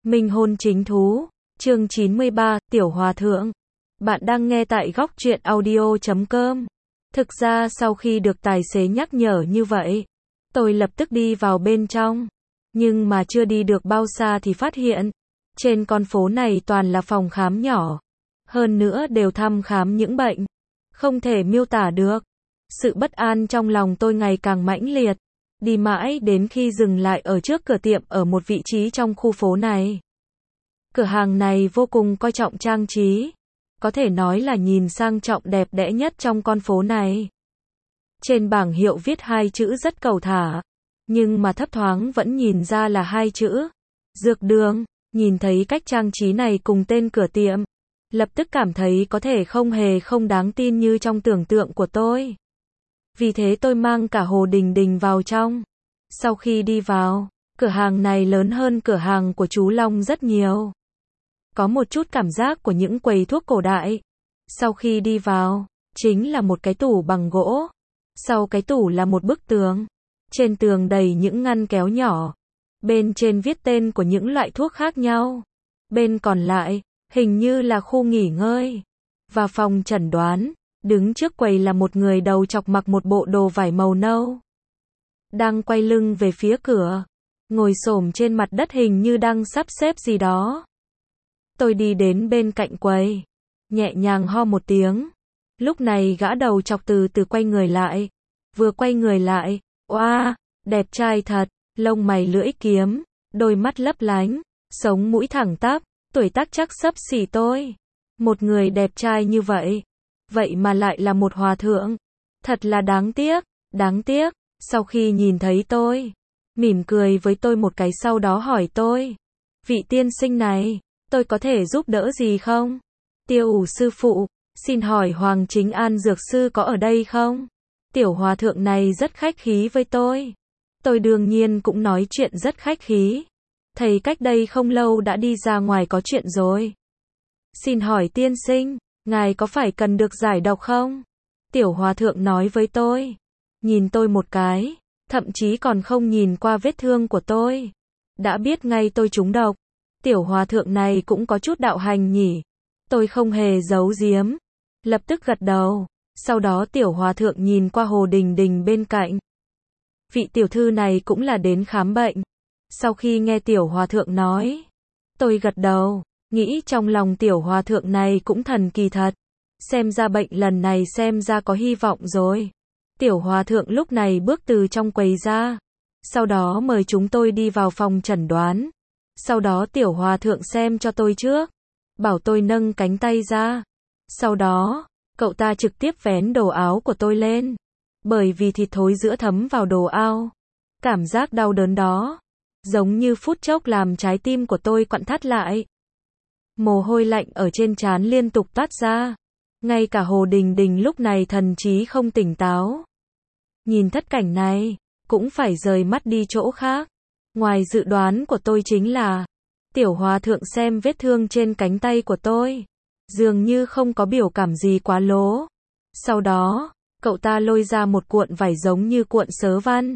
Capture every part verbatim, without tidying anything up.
Minh hôn chính thú, chương chín mươi ba, Tiểu Hòa Thượng. Bạn đang nghe tại góc truyện audio chấm com. Thực ra sau khi được tài xế nhắc nhở như vậy, tôi lập tức đi vào bên trong. Nhưng mà chưa đi được bao xa thì phát hiện, trên con phố này toàn là phòng khám nhỏ. Hơn nữa đều thăm khám những bệnh không thể miêu tả được. Sự bất an trong lòng tôi ngày càng mãnh liệt. Đi mãi đến khi dừng lại ở trước cửa tiệm ở một vị trí trong khu phố này. Cửa hàng này vô cùng coi trọng trang trí. Có thể nói là nhìn sang trọng đẹp đẽ nhất trong con phố này. Trên bảng hiệu viết hai chữ rất cầu thả. Nhưng mà thấp thoáng vẫn nhìn ra là hai chữ Dược Đường. Nhìn thấy cách trang trí này cùng tên cửa tiệm, lập tức cảm thấy có thể không hề không đáng tin như trong tưởng tượng của tôi. Vì thế tôi mang cả Hồ Đình Đình vào trong. Sau khi đi vào, cửa hàng này lớn hơn cửa hàng của chú Long rất nhiều. Có một chút cảm giác của những quầy thuốc cổ đại. Sau khi đi vào, chính là một cái tủ bằng gỗ. Sau cái tủ là một bức tường. Trên tường đầy những ngăn kéo nhỏ. Bên trên viết tên của những loại thuốc khác nhau. Bên còn lại, hình như là khu nghỉ ngơi và phòng chẩn đoán. Đứng trước quầy là một người đầu chọc mặc một bộ đồ vải màu nâu. Đang quay lưng về phía cửa. Ngồi xổm trên mặt đất hình như đang sắp xếp gì đó. Tôi đi đến bên cạnh quầy. Nhẹ nhàng ho một tiếng. Lúc này gã đầu chọc từ từ quay người lại. Vừa quay người lại. Oa, đẹp trai thật. Lông mày lưỡi kiếm. Đôi mắt lấp lánh. Sống mũi thẳng tắp. Tuổi tác chắc xấp xỉ tôi. Một người đẹp trai như vậy. Vậy mà lại là một hòa thượng. Thật là đáng tiếc, đáng tiếc. Sau khi nhìn thấy tôi, mỉm cười với tôi một cái sau đó hỏi tôi. Vị tiên sinh này, tôi có thể giúp đỡ gì không? Tiêu ủ sư phụ, xin hỏi Hoàng Chính An dược sư có ở đây không? Tiểu hòa thượng này rất khách khí với tôi. Tôi đương nhiên cũng nói chuyện rất khách khí. Thầy cách đây không lâu đã đi ra ngoài có chuyện rồi. Xin hỏi tiên sinh, ngài có phải cần được giải độc không? Tiểu hòa thượng nói với tôi. Nhìn tôi một cái, thậm chí còn không nhìn qua vết thương của tôi. Đã biết ngay tôi trúng độc. Tiểu hòa thượng này cũng có chút đạo hành nhỉ. Tôi không hề giấu giếm. Lập tức gật đầu. Sau đó tiểu hòa thượng nhìn qua Hồ Đình Đình bên cạnh. Vị tiểu thư này cũng là đến khám bệnh. Sau khi nghe tiểu hòa thượng nói, tôi gật đầu. Nghĩ trong lòng tiểu hòa thượng này cũng thần kỳ thật. Xem ra bệnh lần này xem ra có hy vọng rồi. Tiểu hòa thượng lúc này bước từ trong quầy ra. Sau đó mời chúng tôi đi vào phòng chẩn đoán. Sau đó tiểu hòa thượng xem cho tôi trước. Bảo tôi nâng cánh tay ra. Sau đó, cậu ta trực tiếp vén đồ áo của tôi lên. Bởi vì thịt thối giữa thấm vào đồ áo. Cảm giác đau đớn đó, giống như phút chốc làm trái tim của tôi quặn thắt lại. Mồ hôi lạnh ở trên trán liên tục toát ra. Ngay cả Hồ Đình Đình lúc này thần trí không tỉnh táo. Nhìn thất cảnh này, cũng phải rời mắt đi chỗ khác. Ngoài dự đoán của tôi chính là, tiểu hòa thượng xem vết thương trên cánh tay của tôi. Dường như không có biểu cảm gì quá lố. Sau đó, cậu ta lôi ra một cuộn vải giống như cuộn sớ văn.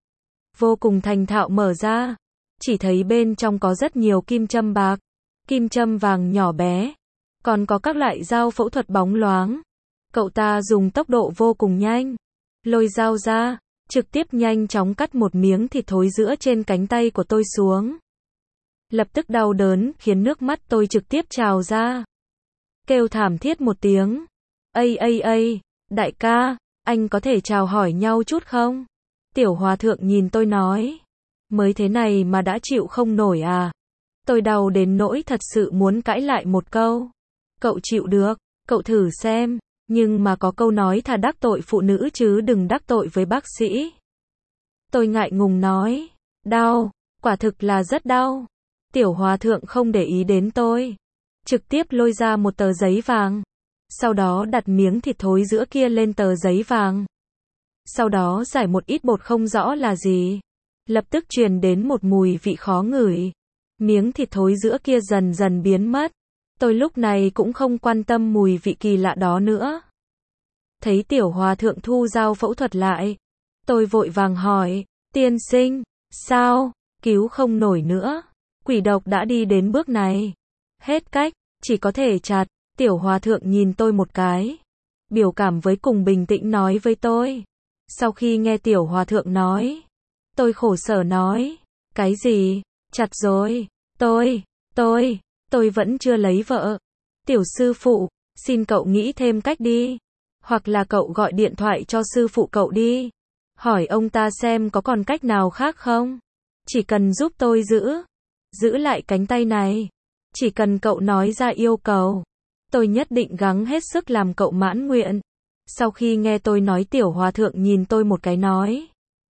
Vô cùng thành thạo mở ra. Chỉ thấy bên trong có rất nhiều kim châm bạc. Kim châm vàng nhỏ bé. Còn có các loại dao phẫu thuật bóng loáng. Cậu ta dùng tốc độ vô cùng nhanh. Lôi dao ra. Trực tiếp nhanh chóng cắt một miếng thịt thối giữa trên cánh tay của tôi xuống. Lập tức đau đớn khiến nước mắt tôi trực tiếp trào ra. Kêu thảm thiết một tiếng. Ây ây ây, đại ca, anh có thể chào hỏi nhau chút không? Tiểu hòa thượng nhìn tôi nói. Mới thế này mà đã chịu không nổi à? Tôi đau đến nỗi thật sự muốn cãi lại một câu. Cậu chịu được, cậu thử xem. Nhưng mà có câu nói thà đắc tội phụ nữ chứ đừng đắc tội với bác sĩ. Tôi ngại ngùng nói. Đau, quả thực là rất đau. Tiểu hòa thượng không để ý đến tôi. Trực tiếp lôi ra một tờ giấy vàng. Sau đó đặt miếng thịt thối giữa kia lên tờ giấy vàng. Sau đó giải một ít bột không rõ là gì. Lập tức truyền đến một mùi vị khó ngửi. Miếng thịt thối giữa kia dần dần biến mất. Tôi lúc này cũng không quan tâm mùi vị kỳ lạ đó nữa. Thấy tiểu hòa thượng thu dao phẫu thuật lại. Tôi vội vàng hỏi, tiên sinh, sao, cứu không nổi nữa. Quỷ độc đã đi đến bước này. Hết cách, chỉ có thể chặt. Tiểu hòa thượng nhìn tôi một cái. Biểu cảm với cùng bình tĩnh nói với tôi. Sau khi nghe tiểu hòa thượng nói, tôi khổ sở nói. Cái gì? Chặt rồi. Tôi, tôi, tôi vẫn chưa lấy vợ. Tiểu sư phụ, xin cậu nghĩ thêm cách đi. Hoặc là cậu gọi điện thoại cho sư phụ cậu đi. Hỏi ông ta xem có còn cách nào khác không? Chỉ cần giúp tôi giữ, giữ lại cánh tay này. Chỉ cần cậu nói ra yêu cầu, tôi nhất định gắng hết sức làm cậu mãn nguyện. Sau khi nghe tôi nói tiểu hòa thượng nhìn tôi một cái nói.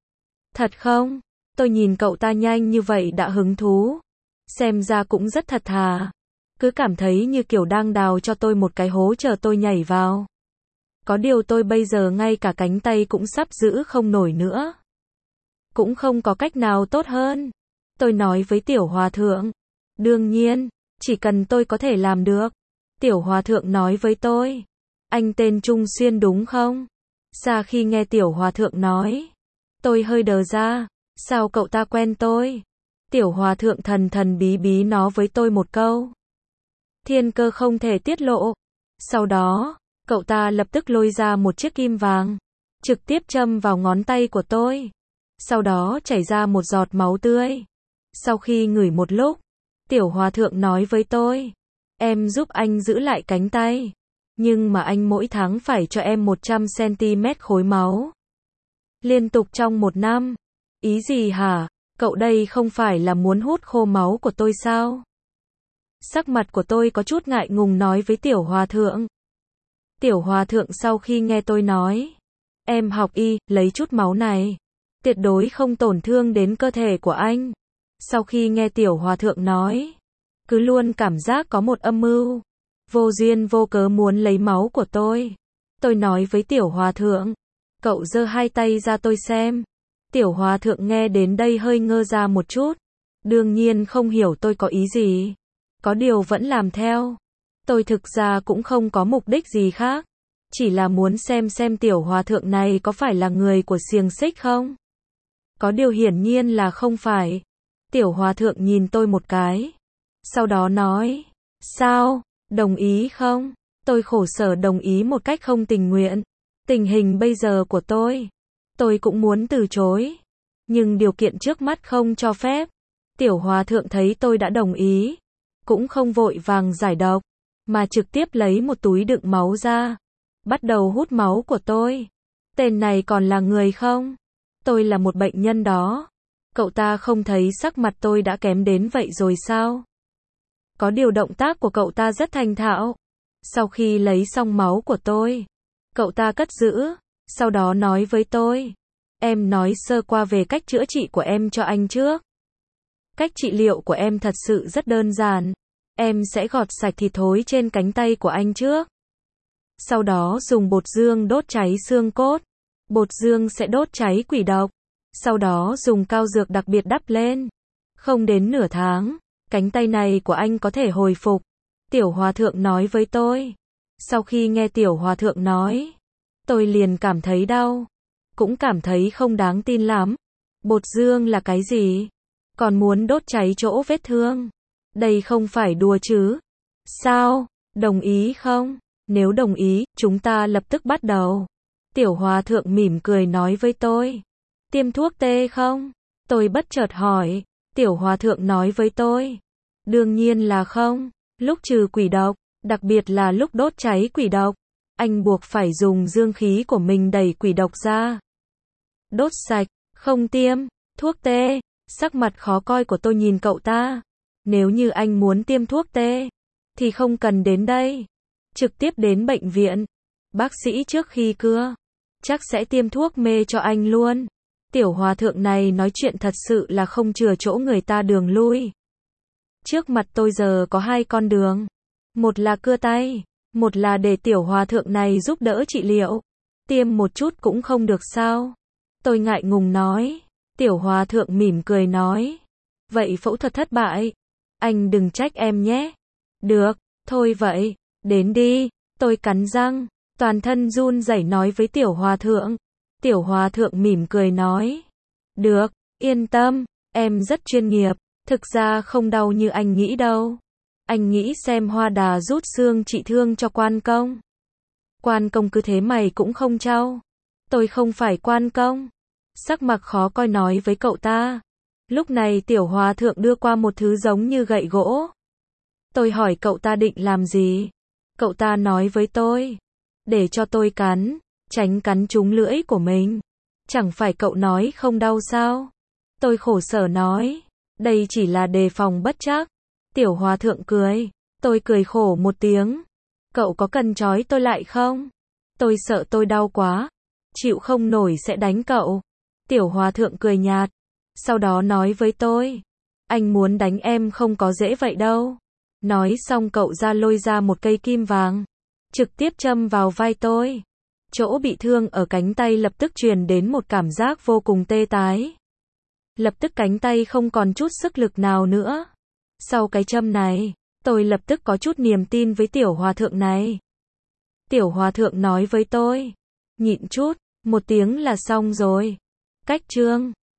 Thật không? Tôi nhìn cậu ta nhanh như vậy đã hứng thú. Xem ra cũng rất thật thà. Cứ cảm thấy như kiểu đang đào cho tôi một cái hố chờ tôi nhảy vào. Có điều tôi bây giờ ngay cả cánh tay cũng sắp giữ không nổi nữa. Cũng không có cách nào tốt hơn. Tôi nói với tiểu hòa thượng. Đương nhiên, chỉ cần tôi có thể làm được. Tiểu hòa thượng nói với tôi. Anh tên Trung Xuyên đúng không? Sau khi nghe tiểu hòa thượng nói, tôi hơi đờ ra. Sao cậu ta quen tôi? Tiểu hòa thượng thần thần bí bí nói với tôi một câu. Thiên cơ không thể tiết lộ. Sau đó, cậu ta lập tức lôi ra một chiếc kim vàng, trực tiếp châm vào ngón tay của tôi. Sau đó chảy ra một giọt máu tươi. Sau khi ngửi một lúc, tiểu hòa thượng nói với tôi. Em giúp anh giữ lại cánh tay. Nhưng mà anh mỗi tháng phải cho em một trăm xăng-ti-mét khối máu. Liên tục trong một năm. Ý gì hả? Cậu đây không phải là muốn hút khô máu của tôi sao? Sắc mặt của tôi có chút ngại ngùng nói với tiểu hòa thượng. Tiểu hòa thượng sau khi nghe tôi nói. Em học y, lấy chút máu này. Tuyệt đối không tổn thương đến cơ thể của anh. Sau khi nghe tiểu hòa thượng nói. Cứ luôn cảm giác có một âm mưu. Vô duyên vô cớ muốn lấy máu của tôi. Tôi nói với tiểu hòa thượng. Cậu giơ hai tay ra tôi xem. Tiểu hòa thượng nghe đến đây hơi ngơ ra một chút. Đương nhiên không hiểu tôi có ý gì. Có điều vẫn làm theo. Tôi thực ra cũng không có mục đích gì khác. Chỉ là muốn xem xem tiểu hòa thượng này có phải là người của xiềng xích không? Có điều hiển nhiên là không phải. Tiểu hòa thượng nhìn tôi một cái. Sau đó nói. Sao? Đồng ý không? Tôi khổ sở đồng ý một cách không tình nguyện. Tình hình bây giờ của tôi. Tôi cũng muốn từ chối. Nhưng điều kiện trước mắt không cho phép. Tiểu hòa thượng thấy tôi đã đồng ý. Cũng không vội vàng giải độc. Mà trực tiếp lấy một túi đựng máu ra. Bắt đầu hút máu của tôi. Tên này còn là người không? Tôi là một bệnh nhân đó. Cậu ta không thấy sắc mặt tôi đã kém đến vậy rồi sao? Có điều động tác của cậu ta rất thành thạo. Sau khi lấy xong máu của tôi, cậu ta cất giữ. Sau đó nói với tôi. Em nói sơ qua về cách chữa trị của em cho anh trước. Cách trị liệu của em thật sự rất đơn giản. Em sẽ gọt sạch thịt thối trên cánh tay của anh trước. Sau đó dùng bột dương đốt cháy xương cốt. Bột dương sẽ đốt cháy quỷ độc. Sau đó dùng cao dược đặc biệt đắp lên. Không đến nửa tháng, cánh tay này của anh có thể hồi phục. Tiểu hòa thượng nói với tôi. Sau khi nghe tiểu hòa thượng nói, tôi liền cảm thấy đau. Cũng cảm thấy không đáng tin lắm. Bột dương là cái gì? Còn muốn đốt cháy chỗ vết thương. Đây không phải đùa chứ? Sao? Đồng ý không? Nếu đồng ý, chúng ta lập tức bắt đầu. Tiểu hòa thượng mỉm cười nói với tôi. Tiêm thuốc tê không? Tôi bất chợt hỏi. Tiểu hòa thượng nói với tôi. Đương nhiên là không. Lúc trừ quỷ độc, đặc biệt là lúc đốt cháy quỷ độc, anh buộc phải dùng dương khí của mình đẩy quỷ độc ra. Đốt sạch, không tiêm, thuốc tê. Sắc mặt khó coi của tôi nhìn cậu ta. Nếu như anh muốn tiêm thuốc tê, thì không cần đến đây. Trực tiếp đến bệnh viện. Bác sĩ trước khi cưa, chắc sẽ tiêm thuốc mê cho anh luôn. Tiểu hòa thượng này nói chuyện thật sự là không chừa chỗ người ta đường lui. Trước mặt tôi giờ có hai con đường. Một là cưa tay, một là để tiểu hòa thượng này giúp đỡ trị liệu. Tiêm một chút cũng không được sao? Tôi ngại ngùng nói. Tiểu hòa thượng mỉm cười nói. Vậy phẫu thuật thất bại. Anh đừng trách em nhé. Được, thôi vậy, đến đi. Tôi cắn răng, toàn thân run rẩy nói với tiểu hòa thượng. Tiểu hòa thượng mỉm cười nói. Được, yên tâm, em rất chuyên nghiệp. Thực ra không đau như anh nghĩ đâu. Anh nghĩ xem hoa đà rút xương trị thương cho quan công. Quan công cứ thế mày cũng không trao. Tôi không phải quan công. Sắc mặt khó coi nói với cậu ta. Lúc này tiểu hòa thượng đưa qua một thứ giống như gậy gỗ. Tôi hỏi cậu ta định làm gì? Cậu ta nói với tôi. Để cho tôi cắn, tránh cắn trúng lưỡi của mình. Chẳng phải cậu nói không đau sao? Tôi khổ sở nói. Đây chỉ là đề phòng bất trắc. Tiểu hòa thượng cười. Tôi cười khổ một tiếng. Cậu có cần trói tôi lại không? Tôi sợ tôi đau quá. Chịu không nổi sẽ đánh cậu. Tiểu hòa thượng cười nhạt. Sau đó nói với tôi. Anh muốn đánh em không có dễ vậy đâu. Nói xong cậu ra lôi ra một cây kim vàng. Trực tiếp châm vào vai tôi. Chỗ bị thương ở cánh tay lập tức truyền đến một cảm giác vô cùng tê tái. Lập tức cánh tay không còn chút sức lực nào nữa. Sau cái châm này, tôi lập tức có chút niềm tin với tiểu hòa thượng này. Tiểu hòa thượng nói với tôi. Nhịn chút, một tiếng là xong rồi. Cách chương